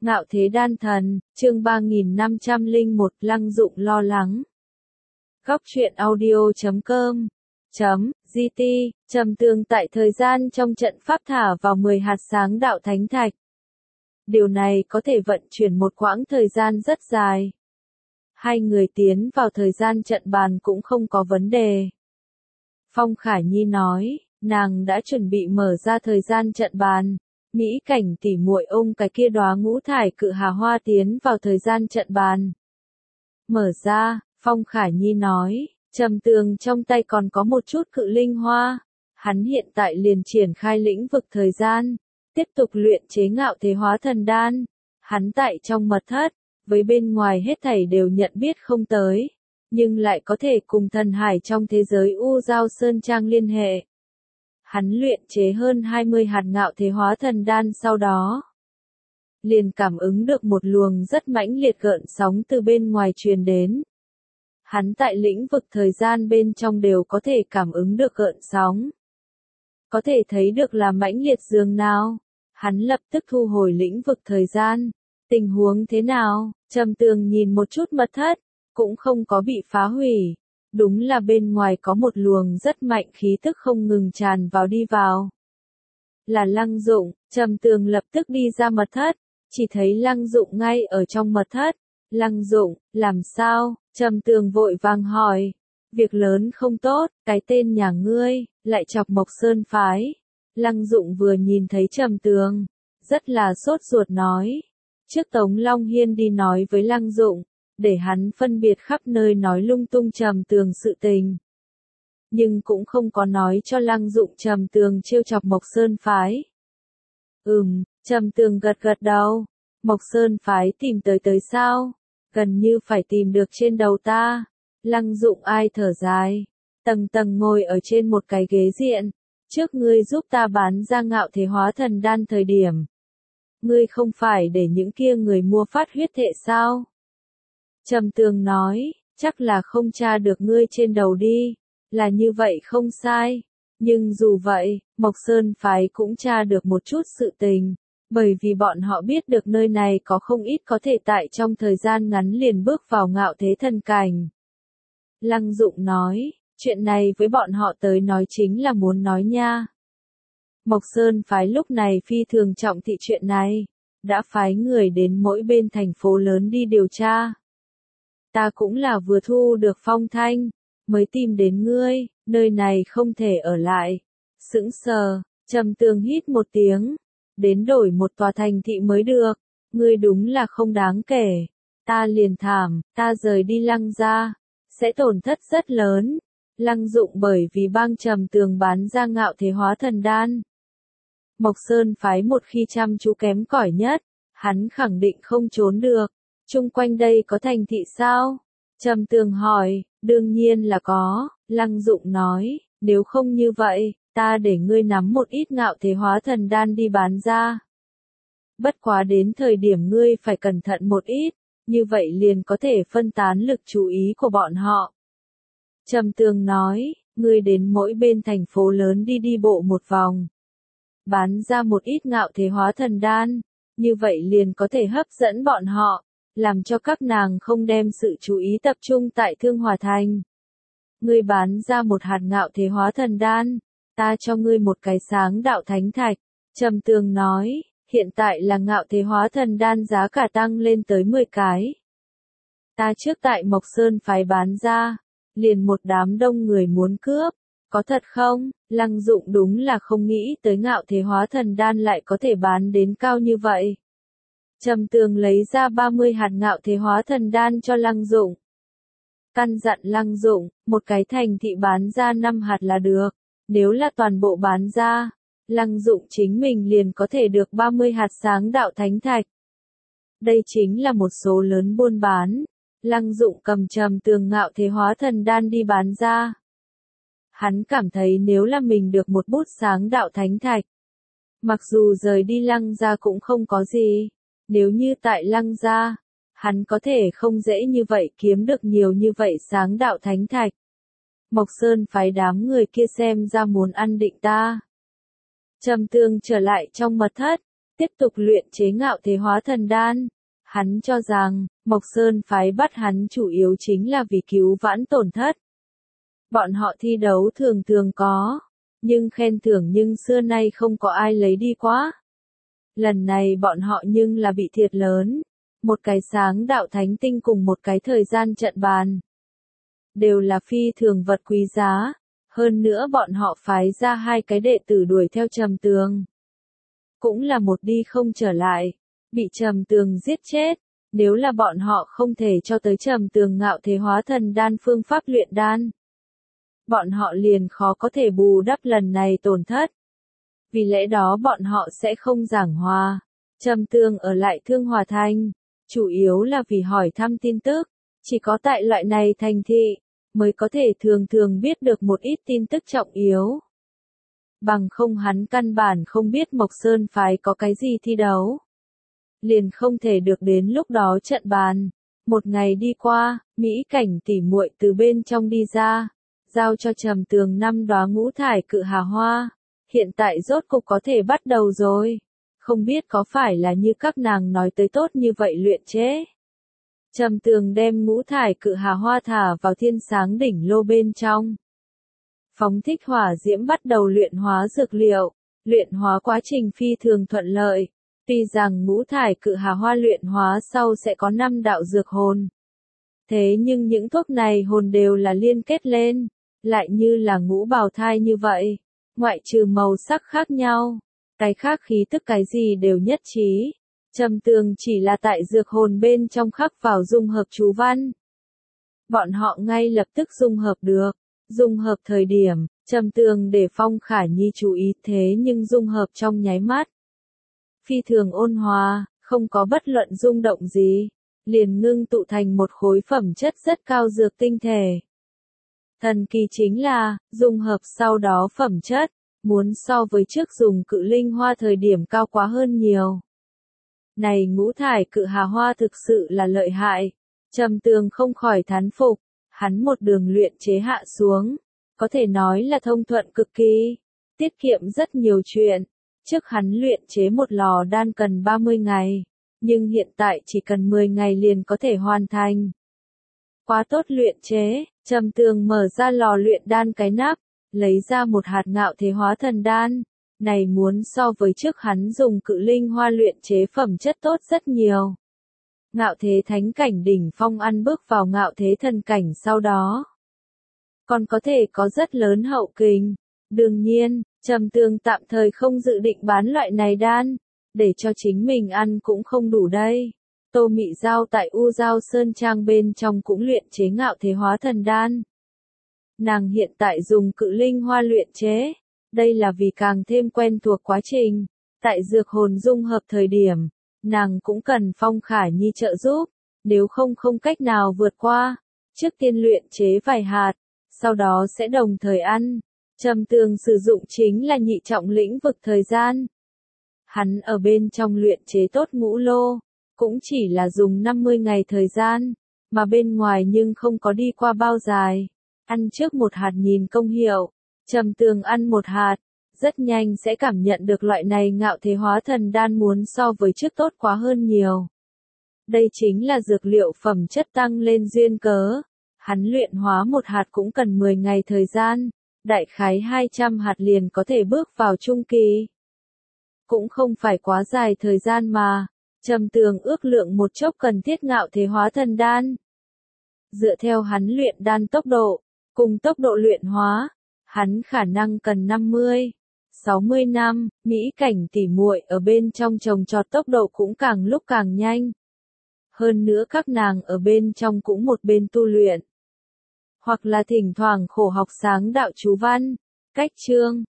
Ngạo Thế Đan Thần, chương 3501, Lăng Dụng lo lắng. Góc truyện audio.com .gt, Trầm Tường tại thời gian trong trận pháp thả vào 10 hạt sáng đạo thánh thạch. Điều này có thể vận chuyển một quãng thời gian rất dài. Hai người tiến vào thời gian trận bàn cũng không có vấn đề. Phong Khả Nhi nói, nàng đã chuẩn bị mở ra thời gian trận bàn. Mỹ Cảnh tỉ muội ôm cái kia đóa ngũ thải cự hà hoa tiến vào thời gian trận bàn. Mở ra, Phong Khả Nhi nói, Trầm Tường trong tay còn có một chút cự linh hoa. Hắn hiện tại liền triển khai lĩnh vực thời gian, tiếp tục luyện chế Ngạo Thế Hóa Thần Đan. Hắn tại trong mật thất, với bên ngoài hết thảy đều nhận biết không tới, nhưng lại có thể cùng thần hải trong thế giới U Giao Sơn Trang liên hệ. Hắn luyện chế hơn 20 hạt Ngạo Thế Hóa Thần Đan sau đó, liền cảm ứng được một luồng rất mãnh liệt gợn sóng từ bên ngoài truyền đến. Hắn tại lĩnh vực thời gian bên trong đều có thể cảm ứng được gợn sóng. Có thể thấy được là mãnh liệt dường nào. Hắn lập tức thu hồi lĩnh vực thời gian. Tình huống thế nào? Trầm Tường nhìn một chút mật thất, cũng không có bị phá hủy. Đúng là bên ngoài có một luồng rất mạnh khí tức không ngừng tràn vào đi vào. Là Lăng Dụng. Trầm Tường lập tức đi ra mật thất, chỉ thấy Lăng Dụng ngay ở trong mật thất. Lăng Dụng, làm sao? Trầm Tường vội vàng hỏi. Việc lớn không tốt, cái tên nhà ngươi, lại chọc Mộc Sơn phái. Lăng Dụng vừa nhìn thấy Trầm Tường, rất là sốt ruột nói. Trước Tống Long Hiên đi nói với Lăng Dụng, để hắn phân biệt khắp nơi nói lung tung Trầm Tường sự tình. Nhưng cũng không có nói cho Lăng Dụng Trầm Tường trêu chọc Mộc Sơn phái. Trầm Tường gật gật đầu. Mộc Sơn phái tìm tới sao? Gần như phải tìm được trên đầu ta. Lăng Dụng ai thở dài. Tầng tầng ngồi ở trên một cái ghế diện. Trước ngươi giúp ta bán ra Ngạo Thế Hóa Thần Đan thời điểm. Ngươi không phải để những kia người mua phát huyết thệ sao? Trầm Tường nói, chắc là không tra được ngươi trên đầu đi. Là như vậy không sai. Nhưng dù vậy, Mộc Sơn phái cũng tra được một chút sự tình. Bởi vì bọn họ biết được nơi này có không ít có thể tại trong thời gian ngắn liền bước vào ngạo thế thần cảnh. Lăng Dụng nói, chuyện này với bọn họ tới nói chính là muốn nói nha. Mộc Sơn phái lúc này phi thường trọng thị chuyện này, đã phái người đến mỗi bên thành phố lớn đi điều tra. Ta cũng là vừa thu được phong thanh, mới tìm đến ngươi, nơi này không thể ở lại. Sững sờ, Trầm Tường hít một tiếng. Đến đổi một tòa thành thị mới được, ngươi đúng là không đáng kể. Ta liền thảm, ta rời đi Lăng gia, sẽ tổn thất rất lớn. Lăng Dụng bởi vì bang Trầm Tường bán ra Ngạo Thế Hóa Thần Đan. Mộc Sơn phái một khi chăm chú kém cỏi nhất, hắn khẳng định không trốn được. Chung quanh đây có thành thị sao? Trầm Tường hỏi, đương nhiên là có. Lăng Dụng nói, nếu không như vậy, ta để ngươi nắm một ít Ngạo Thế Hóa Thần Đan đi bán ra. Bất quá đến thời điểm ngươi phải cẩn thận một ít, như vậy liền có thể phân tán lực chú ý của bọn họ. Trầm Tường nói, ngươi đến mỗi bên thành phố lớn đi bộ một vòng. Bán ra một ít Ngạo Thế Hóa Thần Đan, như vậy liền có thể hấp dẫn bọn họ, làm cho các nàng không đem sự chú ý tập trung tại Thương Hòa Thành. Ngươi bán ra một hạt Ngạo Thế Hóa Thần Đan, ta cho ngươi một cái sáng đạo thánh thạch. Trầm Tường nói, hiện tại là Ngạo Thế Hóa Thần Đan giá cả tăng lên tới 10 cái. Ta trước tại Mộc Sơn phái bán ra, liền một đám đông người muốn cướp. Có thật không? Lăng Dụng đúng là không nghĩ tới Ngạo Thế Hóa Thần Đan lại có thể bán đến cao như vậy. Trầm Tường lấy ra 30 hạt Ngạo Thế Hóa Thần Đan cho Lăng Dụng. Căn dặn Lăng Dụng, một cái thành thị bán ra 5 hạt là được. Nếu là toàn bộ bán ra, Lăng Dụng chính mình liền có thể được 30 hạt sáng đạo thánh thạch. Đây chính là một số lớn buôn bán. Lăng Dụng cầm Trầm Tường Ngạo Thế Hóa Thần Đan đi bán ra. Hắn cảm thấy nếu là mình được một bút sáng đạo thánh thạch, mặc dù rời đi Lăng gia cũng không có gì. Nếu như tại Lăng gia, hắn có thể không dễ như vậy kiếm được nhiều như vậy sáng đạo thánh thạch. Mộc Sơn phái đám người kia xem ra muốn ăn định ta. Trầm Tường trở lại trong mật thất, tiếp tục luyện chế ngạo thế hóa thần đan. Hắn cho rằng, Mộc Sơn phái bắt hắn chủ yếu chính là vì cứu vãn tổn thất. Bọn họ thi đấu thường thường có, nhưng khen thưởng nhưng xưa nay không có ai lấy đi quá. Lần này bọn họ nhưng là bị thiệt lớn. Một cái sáng đạo thánh tinh cùng một cái thời gian trận bàn. Đều là phi thường vật quý giá. Hơn nữa bọn họ phái ra 2 cái đệ tử đuổi theo Trầm Tường. Cũng là một đi không trở lại. Bị Trầm Tường giết chết. Nếu là bọn họ không thể cho tới Trầm Tường ngạo thế hóa thần đan phương pháp luyện đan. Bọn họ liền khó có thể bù đắp lần này tổn thất. Vì lẽ đó bọn họ sẽ không giảng hòa. Trầm Tường ở lại Thương Hòa Thành. Chủ yếu là vì hỏi thăm tin tức. Chỉ có tại loại này thành thị, mới có thể thường thường biết được một ít tin tức trọng yếu. Bằng không hắn căn bản không biết Mộc Sơn phái có cái gì thi đấu. Liền không thể được đến lúc đó trận bàn. Một ngày đi qua, Mỹ Cảnh tỉ muội từ bên trong đi ra. Giao cho Trầm Tường 5 đóa ngũ thải cự hà hoa. Hiện tại rốt cục có thể bắt đầu rồi. Không biết có phải là như các nàng nói tới tốt như vậy luyện chế. Trầm Tường đem ngũ thải cự hà hoa thả vào thiên sáng đỉnh lô bên trong. Phóng thích hỏa diễm bắt đầu luyện hóa dược liệu. Luyện hóa quá trình phi thường thuận lợi. Tuy rằng ngũ thải cự hà hoa luyện hóa sau sẽ có 5 đạo dược hồn. Thế nhưng những thuốc này hồn đều là liên kết lên. Lại như là ngũ bào thai như vậy. Ngoại trừ màu sắc khác nhau. Cái khác khí tức cái gì đều nhất trí. Trầm Tường chỉ là tại dược hồn bên trong khắc vào dung hợp chú văn. Bọn họ ngay lập tức dung hợp được. Dung hợp thời điểm, Trầm Tường để Phong Khả Nhi chú ý thế nhưng dung hợp trong nháy mắt. Phi thường ôn hòa, không có bất luận rung động gì. Liền ngưng tụ thành một khối phẩm chất rất cao dược tinh thể. Thần kỳ chính là, dung hợp sau đó phẩm chất, muốn so với trước dùng cự linh hoa thời điểm cao quá hơn nhiều. Này ngũ thải cự hà hoa thực sự là lợi hại. Trầm Tường không khỏi thán phục, hắn một đường luyện chế hạ xuống, có thể nói là thông thuận cực kỳ, tiết kiệm rất nhiều chuyện. Trước hắn luyện chế một lò đan cần 30 ngày, nhưng hiện tại chỉ cần 10 ngày liền có thể hoàn thành. Quá tốt luyện chế, Trầm Tường mở ra lò luyện đan cái nắp, lấy ra một hạt ngạo thế hóa thần đan. Này muốn so với trước hắn dùng cự linh hoa luyện chế phẩm chất tốt rất nhiều. Ngạo thế thánh cảnh đỉnh phong ăn bước vào ngạo thế thần cảnh sau đó. Còn có thể có rất lớn hậu kình. Đương nhiên, Trầm Tường tạm thời không dự định bán loại này đan. Để cho chính mình ăn cũng không đủ đây. Tô Mị Giao tại U Giao Sơn Trang bên trong cũng luyện chế ngạo thế hóa thần đan. Nàng hiện tại dùng cự linh hoa luyện chế. Đây là vì càng thêm quen thuộc quá trình. Tại dược hồn dung hợp thời điểm, nàng cũng cần Phong Khả Nhi trợ giúp. Nếu không cách nào vượt qua. Trước tiên luyện chế vài hạt, sau đó sẽ đồng thời ăn. Trầm Tường sử dụng chính là nhị trọng lĩnh vực thời gian. Hắn ở bên trong luyện chế tốt ngũ lô, cũng chỉ là dùng 50 ngày thời gian, mà bên ngoài nhưng không có đi qua bao dài. Ăn trước một hạt nhìn công hiệu, Trầm Tường ăn một hạt, rất nhanh sẽ cảm nhận được loại này ngạo thế hóa thần đan muốn so với trước tốt quá hơn nhiều. Đây chính là dược liệu phẩm chất tăng lên duyên cớ. Hắn luyện hóa một hạt cũng cần 10 ngày thời gian, đại khái 200 hạt liền có thể bước vào trung kỳ. Cũng không phải quá dài thời gian mà, Trầm Tường ước lượng một chốc cần thiết ngạo thế hóa thần đan. Dựa theo hắn luyện đan tốc độ, cùng tốc độ luyện hóa, hắn khả năng cần 50-60 năm, Mỹ Cảnh tỉ muội ở bên trong trồng trọt tốc độ cũng càng lúc càng nhanh. Hơn nữa các nàng ở bên trong cũng một bên tu luyện. Hoặc là thỉnh thoảng khổ học sáng đạo chú văn, cách chương.